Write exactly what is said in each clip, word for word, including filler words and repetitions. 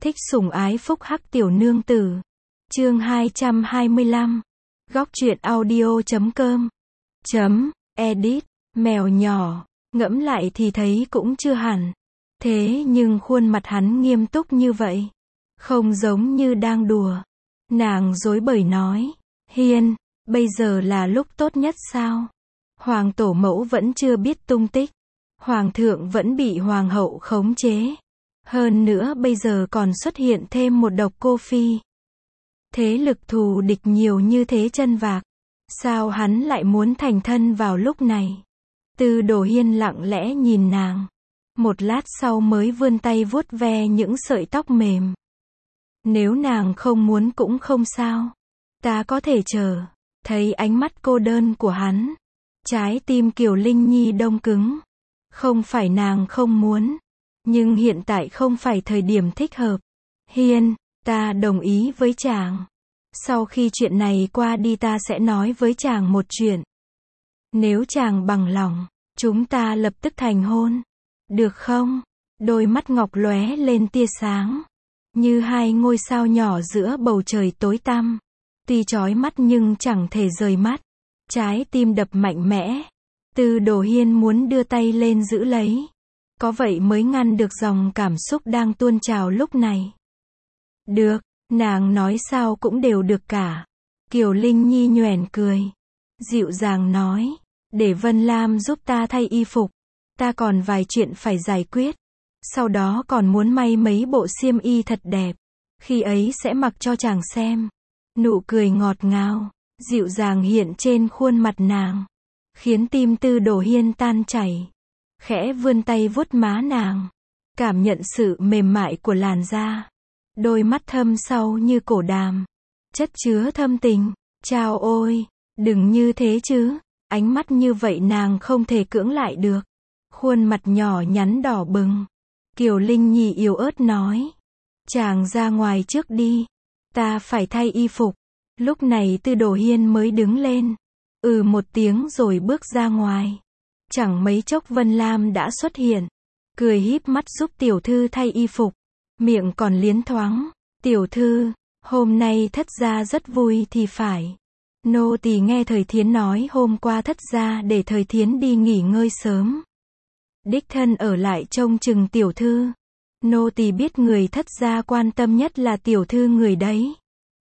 Thích sủng ái phúc hắc tiểu nương tử. Chương hai trăm hai mươi lăm. Góc truyện audio chấm com. Chấm, edit, mèo nhỏ, ngẫm lại thì thấy cũng chưa hẳn. Thế nhưng khuôn mặt hắn nghiêm túc như vậy. Không giống như đang đùa. Nàng dối bời nói. Hiên, bây giờ là lúc tốt nhất sao? Hoàng tổ mẫu vẫn chưa biết tung tích. Hoàng thượng vẫn bị hoàng hậu khống chế. Hơn nữa bây giờ còn xuất hiện thêm một độc cô phi. Thế lực thù địch nhiều như thế chân vạc. Sao hắn lại muốn thành thân vào lúc này? Tư Đồ Hiên lặng lẽ nhìn nàng. Một lát sau mới vươn tay vuốt ve những sợi tóc mềm. Nếu nàng không muốn cũng không sao. Ta có thể chờ. Thấy ánh mắt cô đơn của hắn. Trái tim Kiều Linh Nhi đông cứng. Không phải nàng không muốn. Nhưng hiện tại không phải thời điểm thích hợp. Hiên, ta đồng ý với chàng. Sau khi chuyện này qua đi ta sẽ nói với chàng một chuyện. Nếu chàng bằng lòng, chúng ta lập tức thành hôn. Được không? Đôi mắt ngọc lóe lên tia sáng. Như hai ngôi sao nhỏ giữa bầu trời tối tăm. Tuy chói mắt nhưng chẳng thể rời mắt. Trái tim đập mạnh mẽ. Tư Đồ Hiên muốn đưa tay lên giữ lấy. Có vậy mới ngăn được dòng cảm xúc đang tuôn trào lúc này. Được, nàng nói sao cũng đều được cả. Kiều Linh Nhi nhoẻn cười. Dịu dàng nói. Để Vân Lam giúp ta thay y phục. Ta còn vài chuyện phải giải quyết. Sau đó còn muốn may mấy bộ xiêm y thật đẹp. Khi ấy sẽ mặc cho chàng xem. Nụ cười ngọt ngào, dịu dàng hiện trên khuôn mặt nàng. Khiến tim Tư Đồ Hiên tan chảy. Khẽ vươn tay vuốt má nàng. Cảm nhận sự mềm mại của làn da. Đôi mắt thâm sâu như cổ đàm. Chất chứa thâm tình. Chao ôi, đừng như thế chứ. Ánh mắt như vậy nàng không thể cưỡng lại được. Khuôn mặt nhỏ nhắn đỏ bừng. Kiều Linh Nhi yếu ớt nói. Chàng ra ngoài trước đi. Ta phải thay y phục. Lúc này Tư Đồ Hiên mới đứng lên. Ừ một tiếng rồi bước ra ngoài. Chẳng mấy chốc Vân Lam đã xuất hiện. Cười híp mắt giúp tiểu thư thay y phục. Miệng còn liến thoáng. Tiểu thư, hôm nay thất gia rất vui thì phải. Nô tỳ nghe Thời Thiến nói hôm qua thất gia để Thời Thiến đi nghỉ ngơi sớm. Đích thân ở lại trông chừng tiểu thư. Nô tỳ biết người thất gia quan tâm nhất là tiểu thư người đấy.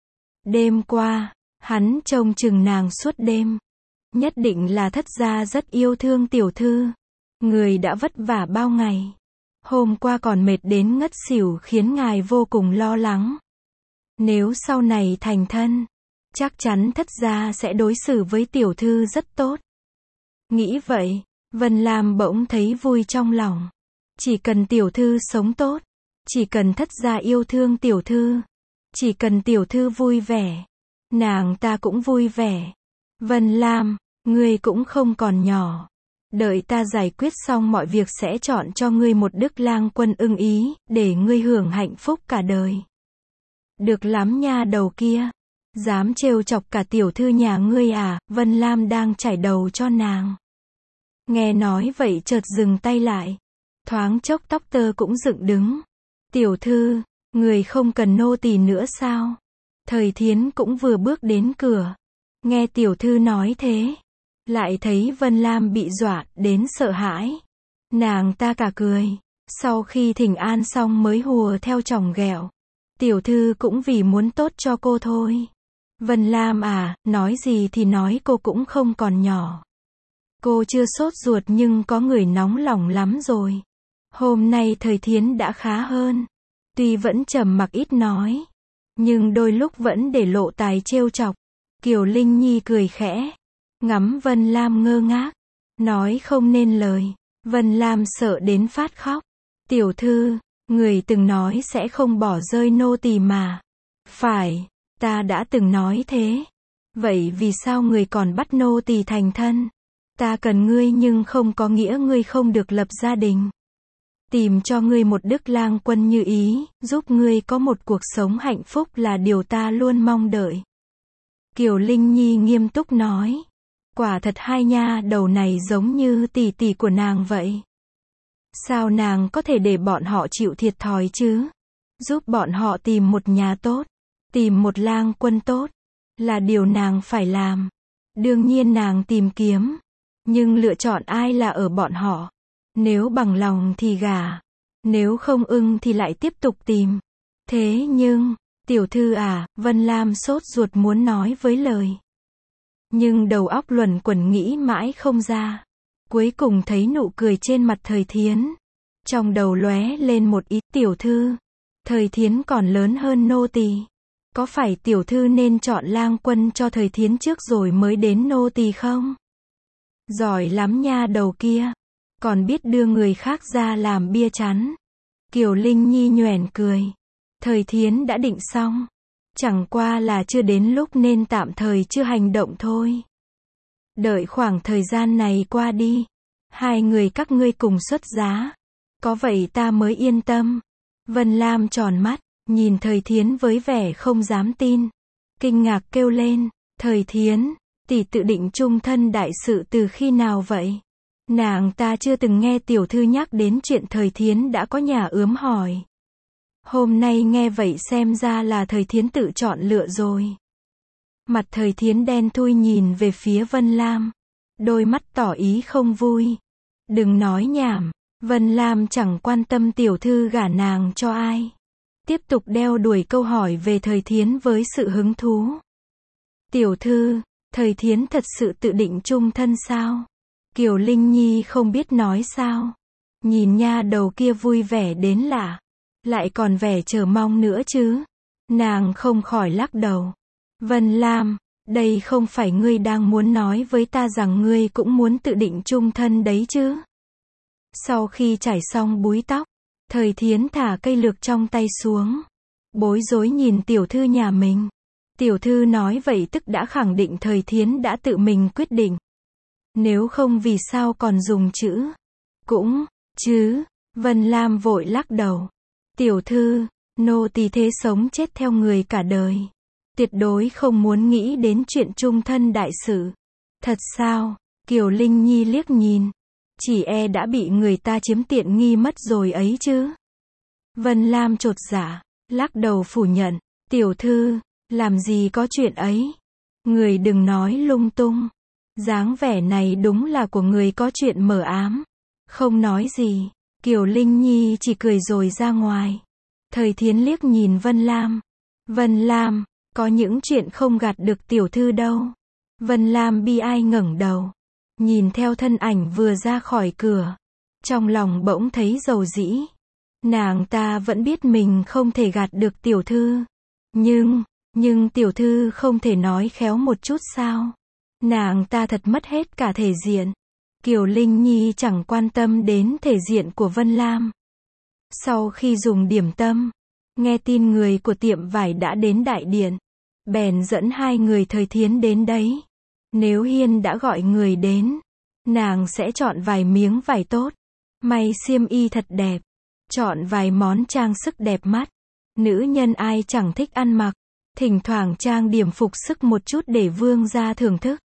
Đêm qua, hắn trông chừng nàng suốt đêm. Nhất định là thất gia rất yêu thương tiểu thư. Người đã vất vả bao ngày. Hôm qua còn mệt đến ngất xỉu khiến ngài vô cùng lo lắng. Nếu sau này thành thân, chắc chắn thất gia sẽ đối xử với tiểu thư rất tốt. Nghĩ vậy, Vân Lam bỗng thấy vui trong lòng. Chỉ cần tiểu thư sống tốt. Chỉ cần thất gia yêu thương tiểu thư. Chỉ cần tiểu thư vui vẻ. Nàng ta cũng vui vẻ. Vân Lam, ngươi cũng không còn nhỏ. Đợi ta giải quyết xong mọi việc sẽ chọn cho ngươi một đức lang quân ưng ý, để ngươi hưởng hạnh phúc cả đời. Được lắm nha đầu kia. Dám trêu chọc cả tiểu thư nhà ngươi à? Vân Lam đang chải đầu cho nàng. Nghe nói vậy chợt dừng tay lại. Thoáng chốc tóc tơ cũng dựng đứng. Tiểu thư, người không cần nô tỳ nữa sao? Thời Thiến cũng vừa bước đến cửa. Nghe tiểu thư nói thế. Lại thấy Vân Lam bị dọa đến sợ hãi. Nàng ta cả cười. Sau khi thỉnh an xong mới hùa theo chồng ghẹo. Tiểu thư cũng vì muốn tốt cho cô thôi. Vân Lam à, nói gì thì nói cô cũng không còn nhỏ. Cô chưa sốt ruột nhưng có người nóng lòng lắm rồi. Hôm nay Thời Thiến đã khá hơn. Tuy vẫn trầm mặc ít nói. Nhưng đôi lúc vẫn để lộ tài trêu chọc. Kiều Linh Nhi cười khẽ. Ngắm Vân Lam ngơ ngác. Nói không nên lời. Vân Lam sợ đến phát khóc. Tiểu thư, người từng nói sẽ không bỏ rơi nô tỳ mà. Phải, ta đã từng nói thế. Vậy vì sao người còn bắt nô tỳ thành thân? Ta cần ngươi nhưng không có nghĩa ngươi không được lập gia đình. Tìm cho ngươi một đức lang quân như ý, giúp ngươi có một cuộc sống hạnh phúc là điều ta luôn mong đợi. Kiều Linh Nhi nghiêm túc nói. Quả thật hai nha đầu này giống như tỷ tỷ của nàng vậy. Sao nàng có thể để bọn họ chịu thiệt thòi chứ? giúp bọn họ tìm một nhà tốt, tìm một lang quân tốt, là điều nàng phải làm. Đương nhiên nàng tìm kiếm, nhưng lựa chọn ai là ở bọn họ. Nếu bằng lòng thì gả, nếu không ưng thì lại tiếp tục tìm. Thế nhưng, tiểu thư à, Vân Lam sốt ruột muốn nói với lời. Nhưng đầu óc luẩn quẩn nghĩ mãi không ra. Cuối cùng thấy nụ cười trên mặt Thời Thiến. Trong đầu lóe lên một ý, tiểu thư. Thời Thiến còn lớn hơn nô tỳ. Có phải tiểu thư nên chọn lang quân cho Thời Thiến trước rồi mới đến nô tỳ không? Giỏi lắm nha đầu kia. Còn biết đưa người khác ra làm bia chắn. Kiều Linh Nhi nhoẻn cười. Thời Thiến đã định xong. Chẳng qua là chưa đến lúc nên tạm thời chưa hành động thôi. Đợi khoảng thời gian này qua đi. Hai người các ngươi cùng xuất giá. Có vậy ta mới yên tâm. Vân Lam tròn mắt, nhìn Thời Thiến với vẻ không dám tin. Kinh ngạc kêu lên, Thời Thiến, tỷ tự định chung thân đại sự từ khi nào vậy? Nàng ta chưa từng nghe tiểu thư nhắc đến chuyện Thời Thiến đã có nhà ướm hỏi. Hôm nay nghe vậy xem ra là Thời Thiến tự chọn lựa rồi. Mặt Thời Thiến đen thui nhìn về phía Vân Lam. Đôi mắt tỏ ý không vui. Đừng nói nhảm. Vân Lam chẳng quan tâm tiểu thư gả nàng cho ai. Tiếp tục đeo đuổi câu hỏi về Thời Thiến với sự hứng thú. Tiểu thư, Thời Thiến thật sự tự định chung thân sao? Kiều Linh Nhi không biết nói sao. Nhìn nha đầu kia vui vẻ đến lạ. Lại còn vẻ chờ mong nữa chứ. Nàng không khỏi lắc đầu. Vân Lam, đây không phải ngươi đang muốn nói với ta rằng ngươi cũng muốn tự định chung thân đấy chứ? Sau khi trải xong búi tóc, Thời Thiến thả cây lược trong tay xuống. Bối rối nhìn tiểu thư nhà mình. Tiểu thư nói vậy tức đã khẳng định Thời Thiến đã tự mình quyết định. Nếu không vì sao còn dùng chữ cũng, chứ? Vân Lam vội lắc đầu. Tiểu thư, nô tỳ thế sống chết theo người cả đời. Tuyệt đối không muốn nghĩ đến chuyện chung thân đại sự. Thật sao? Kiều Linh Nhi liếc nhìn. Chỉ e đã bị người ta chiếm tiện nghi mất rồi ấy chứ. Vân Lam chột dạ, lắc đầu phủ nhận. Tiểu thư, làm gì có chuyện ấy. Người đừng nói lung tung. Dáng vẻ này đúng là của người có chuyện mờ ám. Không nói gì. Kiều Linh Nhi chỉ cười rồi ra ngoài. Thời Thiến liếc nhìn Vân Lam. Vân Lam, có những chuyện không gạt được tiểu thư đâu. Vân Lam bi ai ngẩng đầu. Nhìn theo thân ảnh vừa ra khỏi cửa. Trong lòng bỗng thấy dầu dĩ. Nàng ta vẫn biết mình không thể gạt được tiểu thư. Nhưng, nhưng tiểu thư không thể nói khéo một chút sao? Nàng ta thật mất hết cả thể diện. Kiều Linh Nhi chẳng quan tâm đến thể diện của Vân Lam. Sau khi dùng điểm tâm, nghe tin người của tiệm vải đã đến đại điện, bèn dẫn hai người Thời Thiến đến đấy. Nếu Hiên đã gọi người đến, nàng sẽ chọn vài miếng vải tốt, may xiêm y thật đẹp, chọn vài món trang sức đẹp mắt. Nữ nhân ai chẳng thích ăn mặc, thỉnh thoảng trang điểm phục sức một chút để vương gia thưởng thức.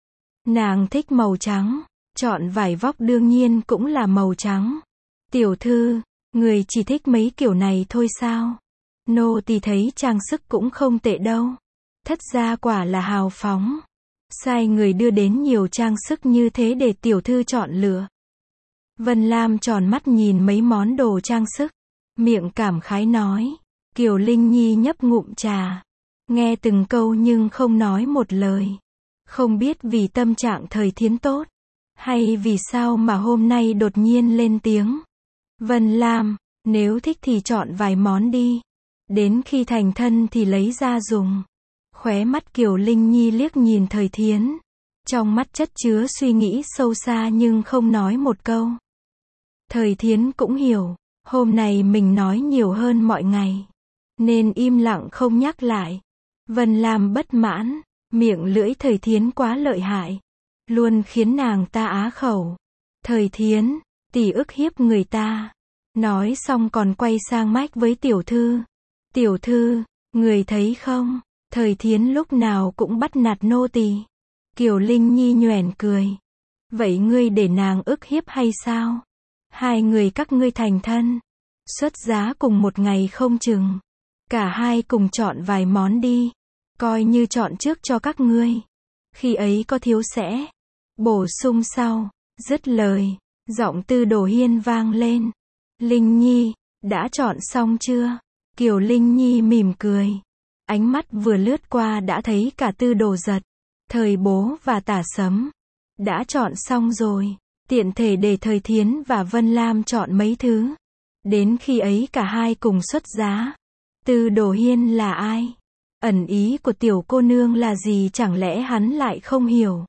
Nàng thích màu trắng, chọn vải vóc đương nhiên cũng là màu trắng. Tiểu thư, người chỉ thích mấy kiểu này thôi sao? Nô tỳ thấy trang sức cũng không tệ đâu. Thất gia quả là hào phóng. Sai người đưa đến nhiều trang sức như thế để tiểu thư chọn lựa. Vân Lam tròn mắt nhìn mấy món đồ trang sức. Miệng cảm khái nói. Kiều Linh Nhi nhấp ngụm trà. Nghe từng câu nhưng không nói một lời. Không biết vì tâm trạng Thời Thiến tốt. Hay vì sao mà hôm nay đột nhiên lên tiếng. Vân Lam, nếu thích thì chọn vài món đi. Đến khi thành thân thì lấy ra dùng. Khóe mắt Kiều Linh Nhi liếc nhìn Thời Thiến. Trong mắt chất chứa suy nghĩ sâu xa nhưng không nói một câu. Thời Thiến cũng hiểu, hôm nay mình nói nhiều hơn mọi ngày. Nên im lặng không nhắc lại. Vân Lam bất mãn, miệng lưỡi Thời Thiến quá lợi hại. Luôn khiến nàng ta á khẩu. Thời Thiến, tỷ ức hiếp người ta. Nói xong còn quay sang mách với tiểu thư. Tiểu thư, người thấy không? Thời Thiến lúc nào cũng bắt nạt nô tỳ. Kiều Linh Nhi nhoẻn cười. Vậy ngươi để nàng ức hiếp hay sao? Hai người các ngươi thành thân. Xuất giá cùng một ngày không chừng. Cả hai cùng chọn vài món đi. Coi như chọn trước cho các ngươi. Khi ấy có thiếu sẽ bổ sung sau. Dứt lời, giọng Tư Đồ Hiên vang lên. Linh Nhi, đã chọn xong chưa? Kiều Linh Nhi mỉm cười. Ánh mắt vừa lướt qua đã thấy cả Tư Đồ Giật, Thời Bố và Tả Sấm. Đã chọn xong rồi. Tiện thể để Thời Thiến và Vân Lam chọn mấy thứ. Đến khi ấy cả hai cùng xuất giá. Tư Đồ Hiên là ai? Ẩn ý của tiểu cô nương là gì chẳng lẽ hắn lại không hiểu?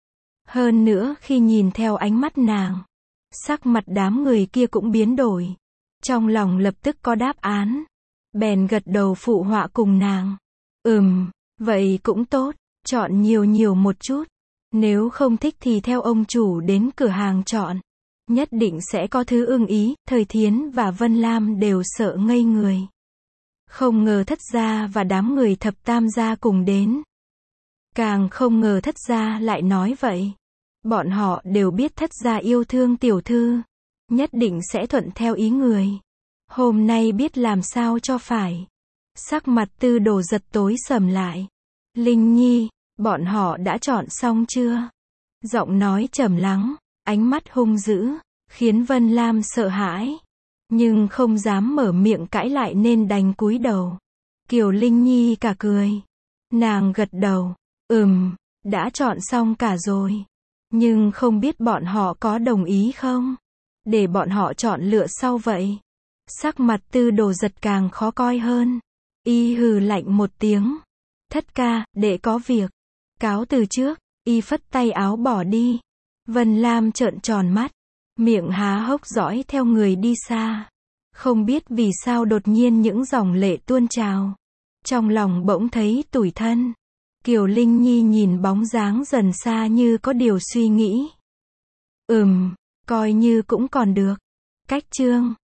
Hơn nữa khi nhìn theo ánh mắt nàng, sắc mặt đám người kia cũng biến đổi. Trong lòng lập tức có đáp án. Bèn gật đầu phụ họa cùng nàng. Ừm, vậy cũng tốt, chọn nhiều nhiều một chút. Nếu không thích thì theo ông chủ đến cửa hàng chọn. Nhất định sẽ có thứ ưng ý. Thời Thiến và Vân Lam đều sợ ngây người. Không ngờ Thất gia và đám người Thập Tam gia cùng đến. Càng không ngờ Thất gia lại nói vậy. Bọn họ đều biết Thất gia yêu thương tiểu thư, nhất định sẽ thuận theo ý người. Hôm nay biết làm sao cho phải. Sắc mặt Tư Đồ Giật tối sầm lại. Linh Nhi, bọn họ đã chọn xong chưa? Giọng nói trầm lắng, ánh mắt hung dữ, khiến Vân Lam sợ hãi. Nhưng không dám mở miệng cãi lại nên đành cúi đầu. Kiều Linh Nhi cả cười. Nàng gật đầu. Ừm, đã chọn xong cả rồi. Nhưng không biết bọn họ có đồng ý không? Để bọn họ chọn lựa sau vậy. Sắc mặt Tư Đồ Giật càng khó coi hơn. Y hừ lạnh một tiếng. Thất ca, đệ có việc. Cáo từ trước, y phất tay áo bỏ đi. Vân Lam trợn tròn mắt. Miệng há hốc dõi theo người đi xa. Không biết vì sao đột nhiên những dòng lệ tuôn trào. Trong lòng bỗng thấy tủi thân. Kiều Linh Nhi nhìn bóng dáng dần xa như có điều suy nghĩ. Ừm, coi như cũng còn được. Cách chương